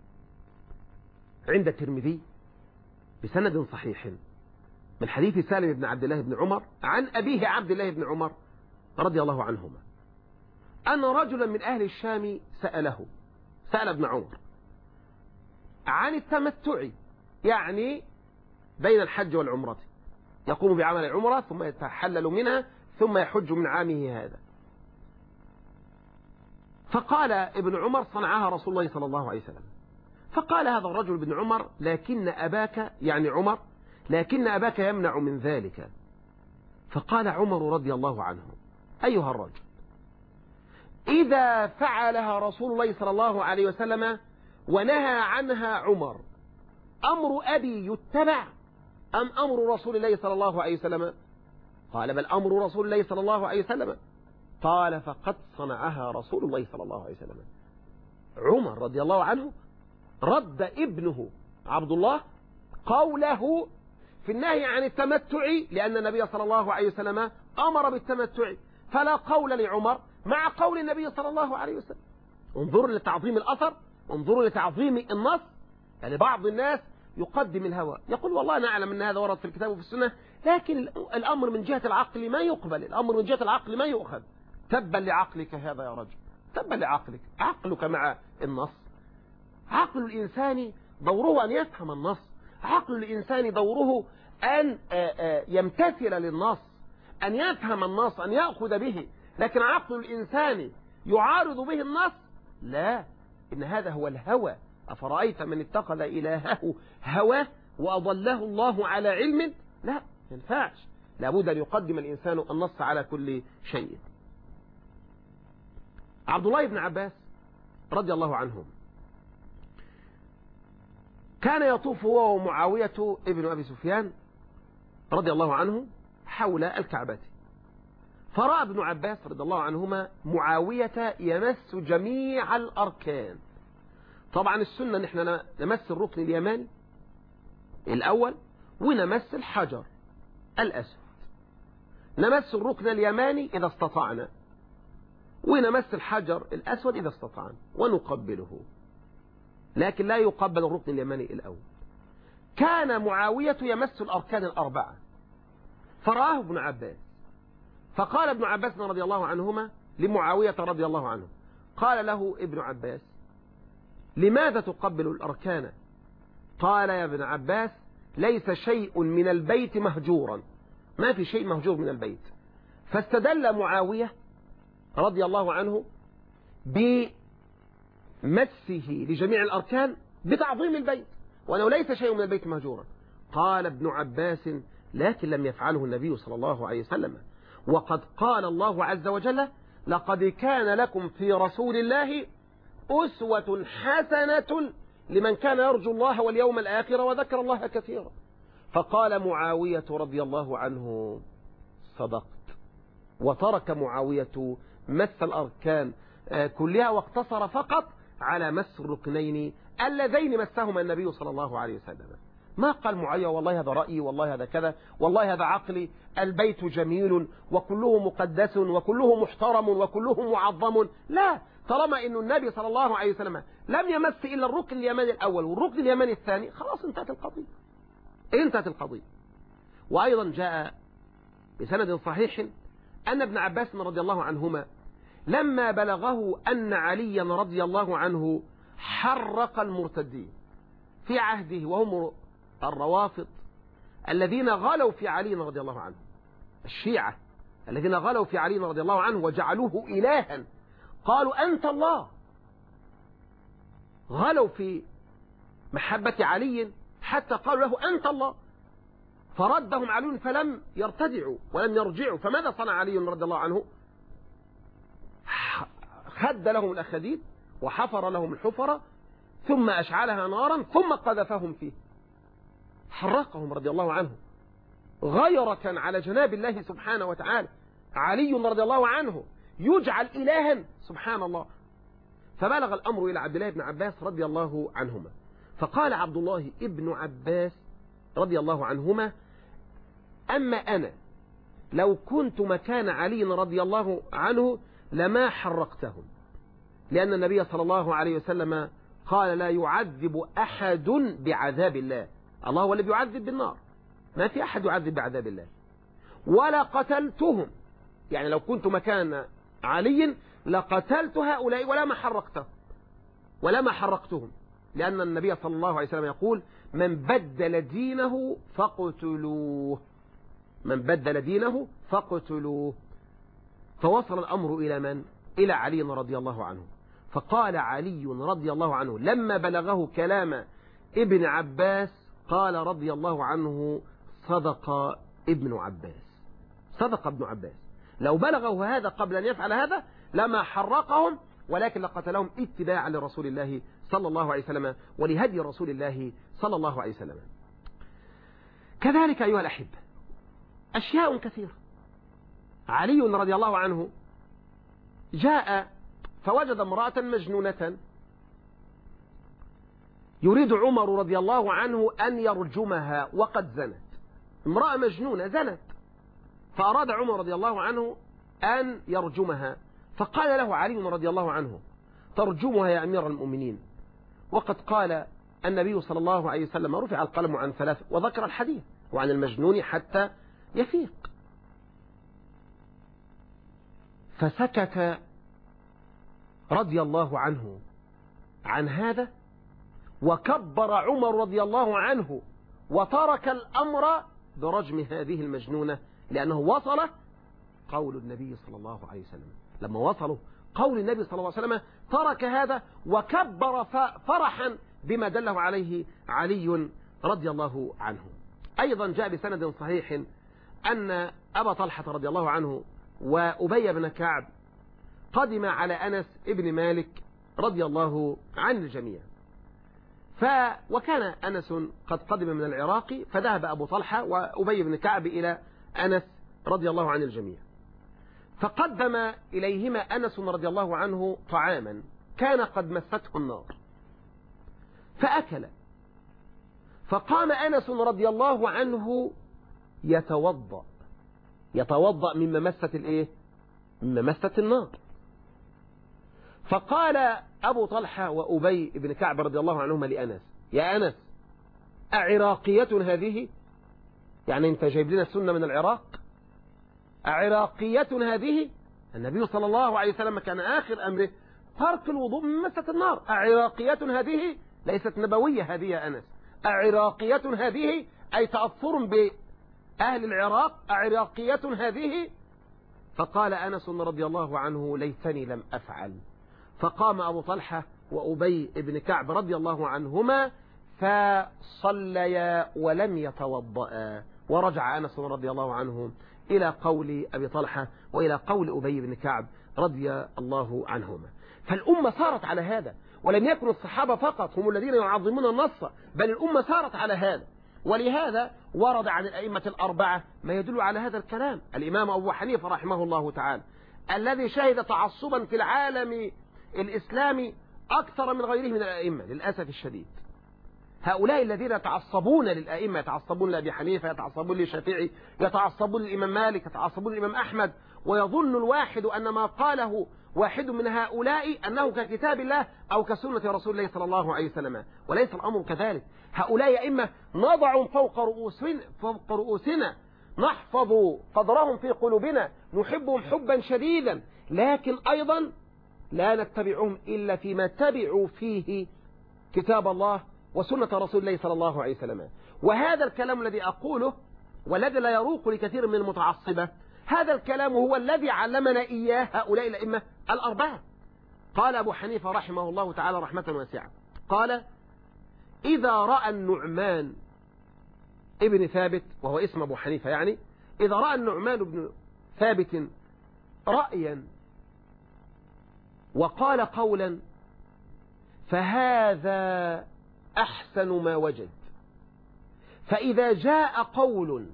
عند الترمذي بسند صحيح من حديث سالم بن عبد الله بن عمر عن أبيه عبد الله بن عمر رضي الله عنهما أن رجلا من أهل الشام سأل ابن عمر عن التمتع، يعني بين الحج والعمرة، يقوم بعمل العمرة ثم يتحلل منها ثم يحج من عامه هذا. فقال ابن عمر صنعها رسول الله صلى الله عليه وسلم. فقال هذا الرجل ابن عمر لكن أباك، يعني عمر، لكن أباك يمنع من ذلك. فقال عمر رضي الله عنه أيها الرجل إذا فعلها رسول الله صلى الله عليه وسلم ونهى عنها عمر أمر أبي يتبع أم أمر رسول الله صلى الله عليه وسلم؟ قال بل أمر رسول الله صلى الله عليه وسلم. قال فقد صنعها رسول الله صلى الله عليه وسلم. عمر رضي الله عنه رد ابنه عبد الله قوله في النهي عن التمتع، لأن النبي صلى الله عليه وسلم أمر بالتمتع، فلا قول لعمر مع قول النبي صلى الله عليه وسلم. انظروا لتعظيم الأثر، انظروا لتعظيم النص. يعني بعض الناس يقدم الهوى، يقول والله نعلم أن هذا ورد في الكتاب وفي السنة، لكن الأمر من جهة العقل ما يقبل، الأمر من جهة العقل ما يؤخذ. تبا لعقلك هذا يا رجل، تبا لعقلك، عقلك مع النص. عقل الإنسان دوره أن يفهم النص، عقل الإنسان دوره أن يمتثل للنص، أن يفهم النص، أن يأخذ به. لكن عقل الإنسان يعارض به النص، لا، إن هذا هو الهوى. أفرأيت من اتخذ إلهه هواه وأضله الله على علم؟ لا، ما ينفعش، لابد أن يقدم الإنسان النص على كل شيء. عبد الله بن عباس رضي الله عنهم كان يطوف هو ومعاوية ابن أبي سفيان رضي الله عنه حول الكعبة، فرأى ابن عباس رضي الله عنهما معاوية يمس جميع الأركان. طبعا السنة نحن نمس الركن اليماني الأول، ونمس الحجر الأسود، نمس الركن اليماني إذا استطعنا، ونمس الحجر الأسود إذا استطعنا، ونقبله، لكن لا يقبل الركن اليماني الأول. كان معاوية يمس الأركان الأربعة، فرآه ابن عباس، فقال ابن عباس رضي الله عنهما لمعاوية رضي الله عنه، قال له ابن عباس: لماذا تقبل الأركان؟ قال يا ابن عباس: ليس شيء من البيت مهجورا، ما في شيء مهجور من البيت. فاستدل معاوية رضي الله عنه بمسه لجميع الأركان بتعظيم البيت، وأنه ليس شيء من البيت مهجورا. قال ابن عباس: لكن لم يفعله النبي صلى الله عليه وسلم، وقد قال الله عز وجل: لقد كان لكم في رسول الله أسوة حسنة لمن كان يرجو الله واليوم الآخر وذكر الله كثيرا. فقال معاوية رضي الله عنه: صدقت. وترك معاوية مس الأركان كلها، واقتصر فقط على مس الركنين اللذين مسهما النبي صلى الله عليه وسلم. ما قال معاوية والله هذا رأيي، والله هذا كذا، والله هذا عقلي، البيت جميل وكله مقدس وكله محترم وكله معظم. لا، طالما أن النبي صلى الله عليه وسلم لم يمس إلا الركن اليماني الأول والركن اليماني الثاني، خلاص انتهت القضية، انتهت القضية. وأيضا جاء بسند صحيح أن ابن عباس رضي الله عنهما لما بلغه أن عليا رضي الله عنه حرق المرتدين في عهده، وهم الروافض الذين غلوا في علي رضي الله عنه، الشيعة الذين غلوا في علي رضي الله عنه وجعلوه إلها، قالوا أنت الله، غلوا في محبة علي حتى قالوا له أنت الله، فردهم علي فلم يرتدعوا ولم يرجعوا. فماذا صنع علي رضي الله عنه؟ خد لهم الأخديد وحفر لهم الحفرة ثم أشعلها نارا ثم قذفهم فيه، حرقهم رضي الله عنه غيرة على جناب الله سبحانه وتعالى. علي رضي الله عنه يجعل إلها، سبحان الله. فبلغ الأمر إلى عبد الله بن عباس رضي الله عنهما، فقال عبد الله ابن عباس رضي الله عنهما: أما أنا لو كنت مكان علي رضي الله عنه لما حرقتهم، لأن النبي صلى الله عليه وسلم قال: لا يعذب أحد بعذاب الله، الله هو الذي يعذب بالنار، ما في أحد يعذب بعذاب الله. ولا قتلتهم، يعني لو كنت مكان علي لقتلت هؤلاء ولا ما حرقتهم، لأن النبي صلى الله عليه وسلم يقول: من بدل دينه فاقتلوه، من بدل دينه فاقتلوه. فوصل الأمر إلى من؟ إلى علي رضي الله عنه. فقال علي رضي الله عنه لما بلغه كلام ابن عباس، قال رضي الله عنه: صدق ابن عباس، صدق ابن عباس، لو بلغه هذا قبل أن يفعل هذا لما حرقهم، ولكن لقتلهم اتباعا لرسول الله صلى الله عليه وسلم ولهدي رسول الله صلى الله عليه وسلم. كذلك أيها الأحبة أشياء كثيرة. علي رضي الله عنه جاء فوجد امرأة مجنونة يريد عمر رضي الله عنه أن يرجمها وقد زنت، امرأة مجنونة زنت، فأراد عمر رضي الله عنه أن يرجمها، فقال له علي رضي الله عنه: ترجمها يا أمير المؤمنين، وقد قال النبي صلى الله عليه وسلم: رفع القلم عن ثلاث، وذكر الحديث: وعن المجنون حتى يفيق. فسكت رضي الله عنه عن هذا، وكبر عمر رضي الله عنه وترك الأمر برجم هذه المجنونة، لأنه وصل قول النبي صلى الله عليه وسلم. لما وصلوا قول النبي صلى الله عليه وسلم ترك هذا وكبر فرحا بما دله عليه علي رضي الله عنه. أيضا جاء بسند صحيح أن أبا طلحة رضي الله عنه وأبي بن كعب قدم على أنس ابن مالك رضي الله عن الجميع، وكان أنس قد قدم من العراق، فذهب أبو طلحة وأبي بن كعب إلى أنس رضي الله عن الجميع، فقدم إليهما أنس رضي الله عنه طعاما كان قد مسته النار فأكل، فقام أنس رضي الله عنه يتوضأ مما مست الإيه؟ مما مست النار. فقال أبو طلحة وأبي بن كعب رضي الله عنهما لأنس: يا أنس، أعراقية هذه؟ يعني أنت جايب لنا السنة من العراق؟ أعراقية هذه؟ النبي صلى الله عليه وسلم كان آخر أمره ترك الوضوء من مسة النار. أعراقية هذه؟ ليست نبوية هذه يا أنس. أعراقية هذه أي تأثر بأهل العراق. أعراقية هذه؟ فقال أنس رضي الله عنه: ليتني لم أفعل. فقام أبو طلحة وأبي بن كعب رضي الله عنهما فصليا ولم يتوضأ، ورجع أنس رضي الله عنه إلى قول أبي طلحة وإلى قول أبي بن كعب رضي الله عنهما. فالأمة صارت على هذا، ولم يكن الصحابة فقط هم الذين يعظمون النص، بل الأمة صارت على هذا. ولهذا ورد عن الأئمة الأربعة ما يدل على هذا الكلام. الإمام أبو حنيفة رحمه الله تعالى الذي شهد تعصبا في العالم الإسلامي أكثر من غيره من الأئمة للأسف الشديد. هؤلاء الذين يتعصبون للأئمة، يتعصبون لأبي حنيفة، يتعصبون للشافعي، يتعصبون للإمام مالك، يتعصبون للإمام أحمد، ويظن الواحد أن ما قاله واحد من هؤلاء أنه ككتاب الله أو كسنة رسول الله صلى الله عليه وسلم، وليس الأمر كذلك. هؤلاء أئمة نضع فوق رؤوسنا، نحفظ قدرهم في قلوبنا، نحبهم حبا شديدا، لكن أيضا لا نتبعهم إلا فيما تبعوا فيه كتاب الله وسنة رسول الله صلى الله عليه وسلم. وهذا الكلام الذي أقوله والذي لا يروق لكثير من المتعصبة، هذا الكلام هو الذي علمنا إياه هؤلاء الأئمة الأربعة. قال أبو حنيفة رحمه الله تعالى رحمة واسعة، قال: إذا رأى النعمان ابن ثابت، وهو اسم أبو حنيفة يعني، إذا رأى النعمان بن ثابت رأيا وقال قولا فهذا أحسن ما وجد، فإذا جاء قول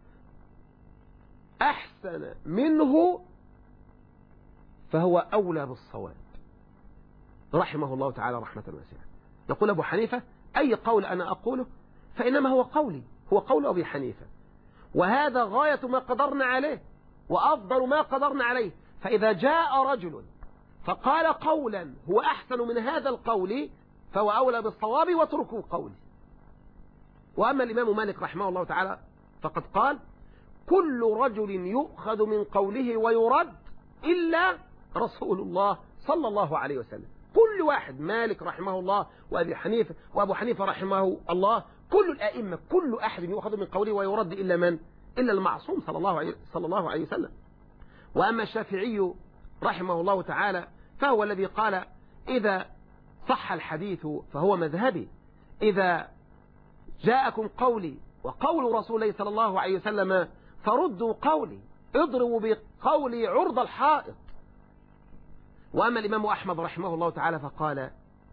أحسن منه فهو أولى بالصواب، رحمه الله تعالى رحمة واسعة. يقول أبو حنيفة: أي قول أنا أقوله فإنما هو قولي، هو قول أبي حنيفة، وهذا غاية ما قدرنا عليه وأفضل ما قدرنا عليه. فإذا جاء رجل فقال قولا هو أحسن من هذا القول فهو أولى بالصواب، واتركوا قولي. وأما الإمام مالك رحمه الله تعالى فقد قال: كل رجل يؤخذ من قوله ويرد إلا رسول الله صلى الله عليه وسلم. كل واحد، مالك رحمه الله وأبو حنيفة رحمه الله، كل الأئمة كل أحد يؤخذ من قوله ويرد إلا من؟ إلا المعصوم صلى الله عليه وسلم. وأما الشافعي رحمه الله تعالى فهو الذي قال: إذا صح الحديث فهو مذهبي، إذا جاءكم قولي وقول رسول الله صلى الله عليه وسلم فردوا قولي، اضربوا بقولي عرض الحائط. وأما الإمام أحمد رحمه الله تعالى فقال: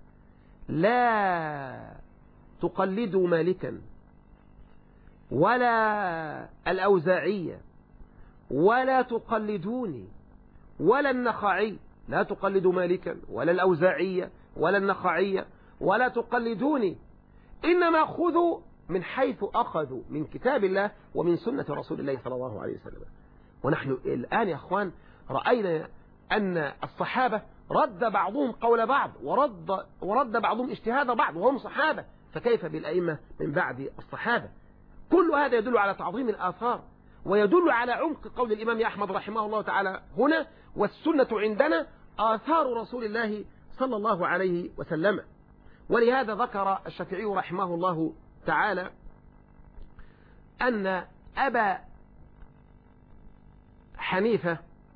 لا تقلدوا مالكا ولا الأوزاعية ولا تقلدوني ولا النخعي، لا تقلدوا مالكا ولا الأوزاعية ولا النخعية ولا تقلدوني، إنما خذوا من حيث أخذوا من كتاب الله ومن سنة رسول الله صلى الله عليه وسلم. ونحن الآن يا أخوان رأينا أن الصحابة رد بعضهم قول بعض ورد بعضهم اجتهاد بعض وهم صحابة، فكيف بالأئمة من بعد الصحابة؟ كل هذا يدل على تعظيم الآثار ويدل على عمق قول الإمام أحمد رحمه الله تعالى هنا: والسنة عندنا آثار رسول الله صلى الله عليه وسلم. ولهذا ذكر الشافعي رحمه الله تعالى أن أبا حنيفة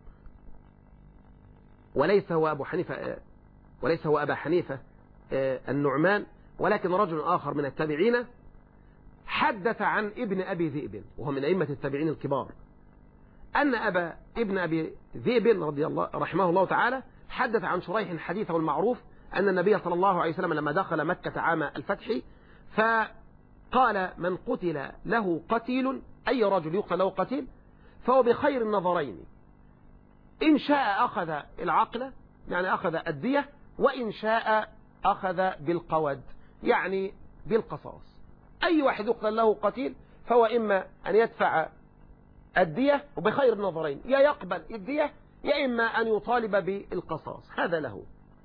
وليس هو أبا حنيفة النعمان، ولكن رجل آخر من التابعين حدث عن ابن أبي ذئب وهو من أئمة التابعين الكبار، أن ابن أبي ذئب رحمه الله تعالى حدث عن شريح حديثه المعروف أن النبي صلى الله عليه وسلم لما دخل مكة عام الفتح فقال: من قتل له قتيل، أي رجل يقتل له قتيل فهو بخير النظرين، إن شاء أخذ العقل يعني أخذ الدية، وإن شاء أخذ بالقود يعني بالقصاص. أي واحد يقتل له قتيل فهو إما أن يدفع الدية وبخير النظرين، يا يقبل الدية يا إما أن يطالب بالقصاص، هذا له.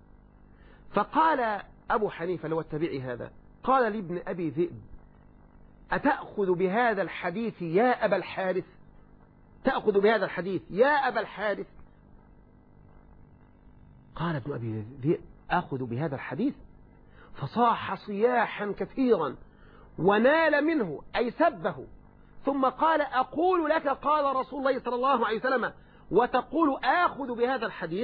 فقال أبو حنيفة اللي هو التابعي هذا، قال لابن أبي ذئب: أتأخذ بهذا الحديث يا أبا الحارث؟ تأخذ بهذا الحديث يا أبا الحارث؟ قال ابن أبي ذئب: أخذ بهذا الحديث. فصاح صياحا كثيرا ونال منه أي سبه، ثم قال: أقول لك قال رسول الله صلى الله عليه وسلم وتقول آخذ بهذا الحديث؟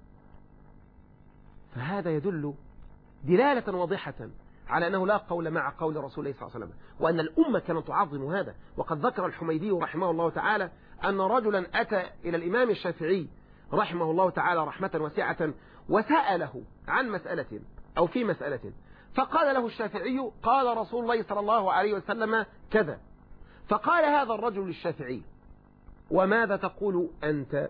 فهذا يدل دلالة واضحة على أنه لا قول مع قول رسول الله صلى الله عليه وسلم، وأن الأمة كانت تعظم هذا. وقد ذكر الحميدي رحمه الله تعالى أن رجلا أتى إلى الإمام الشافعي رحمه الله تعالى رحمة واسعة وسأله عن مسألة أو في مسألة، فقال له الشافعي: قال رسول الله صلى الله عليه وسلم كذا. فقال هذا الرجل للشافعي: وماذا تقول أنت؟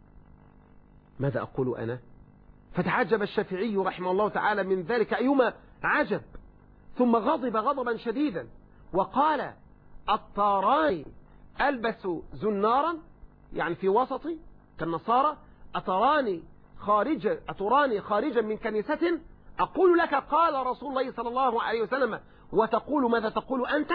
ماذا أقول أنا؟ فتعجب الشافعي رحمه الله تعالى من ذلك أيما عجب، ثم غضب غضبا شديدا وقال: الطاراني ألبس زنارا يعني في وسطي كالنصارى، أتراني خارجا من كنيسة أقول لك قال رسول الله صلى الله عليه وسلم وتقول ماذا تقول أنت؟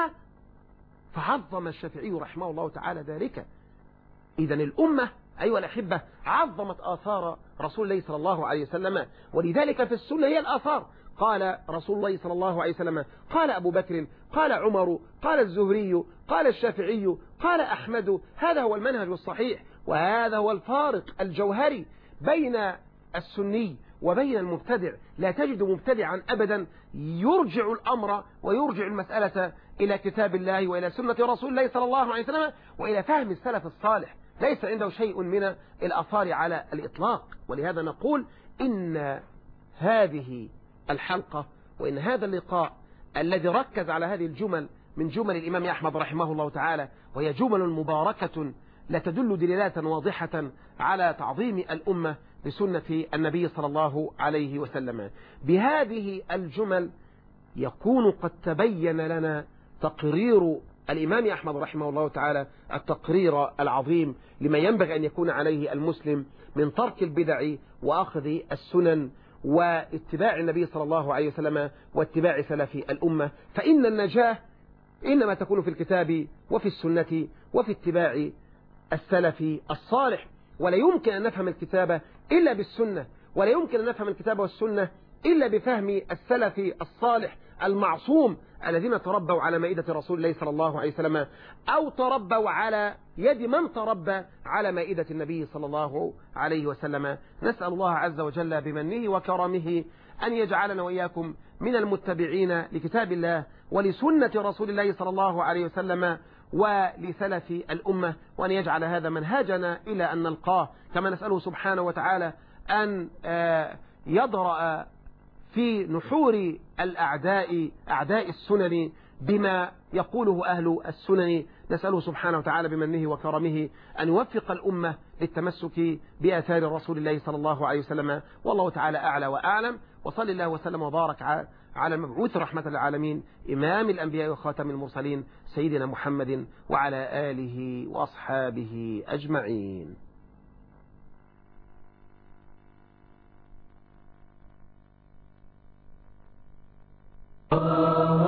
فعظم الشافعي رحمه الله تعالى ذلك. إذن الأمة أيها الأحبة عظمت آثار رسول الله صلى الله عليه وسلم، ولذلك في السنة هي الآثار. قال رسول الله صلى الله عليه وسلم، قال أبو بكر، قال عمر، قال الزهري، قال الشافعي، قال أحمد. هذا هو المنهج الصحيح، وهذا هو الفارق الجوهري بين السني وبين المبتدع. لا تجد مبتدعا أبدا يرجع الأمر ويرجع المسألة إلى كتاب الله وإلى سنة رسول الله صلى الله عليه وسلم وإلى فهم السلف الصالح، ليس عنده شيء من الآثار على الإطلاق. ولهذا نقول إن هذه الحلقة وإن هذا اللقاء الذي ركز على هذه الجمل من جمل الإمام أحمد رحمه الله تعالى، وهي جمل مباركة لا تدل دلالات واضحة على تعظيم الأمة بسنة النبي صلى الله عليه وسلم. بهذه الجمل يكون قد تبين لنا تقرير الإمام أحمد رحمه الله تعالى، التقرير العظيم لما ينبغي أن يكون عليه المسلم من ترك البدع وأخذ السنن واتباع النبي صلى الله عليه وسلم واتباع سلف الأمة. فإن النجاة إنما تكون في الكتاب وفي السنة وفي اتباع السلف الصالح. ولا يمكن أن نفهم الكتاب إلا بالسنة، ولا يمكن أن نفهم الكتاب والسنة إلا بفهم السلف الصالح المعصوم الذين تربوا على مائدة رسول الله صلى الله عليه وسلم، أو تربوا على يد من تربى على مائدة النبي صلى الله عليه وسلم. نسأل الله عز وجل بمنه وكرمه أن يجعلنا وإياكم من المتبعين لكتاب الله ولسنة رسول الله صلى الله عليه وسلم ولسلف الأمة، وأن يجعل هذا منهاجنا إلى أن نلقاه. كما نسأله سبحانه وتعالى أن يضرأ في نحور الأعداء أعداء السنن بما يقوله أهل السنن. نسأله سبحانه وتعالى بمنه وكرمه أن يوفق الأمة للتمسك بآثار رسول الله صلى الله عليه وسلم. والله تعالى أعلى وأعلم، وصلى الله وسلم وبارك على المبعوث رحمة للعالمين إمام الأنبياء وخاتم المرسلين سيدنا محمد وعلى آله وأصحابه أجمعين.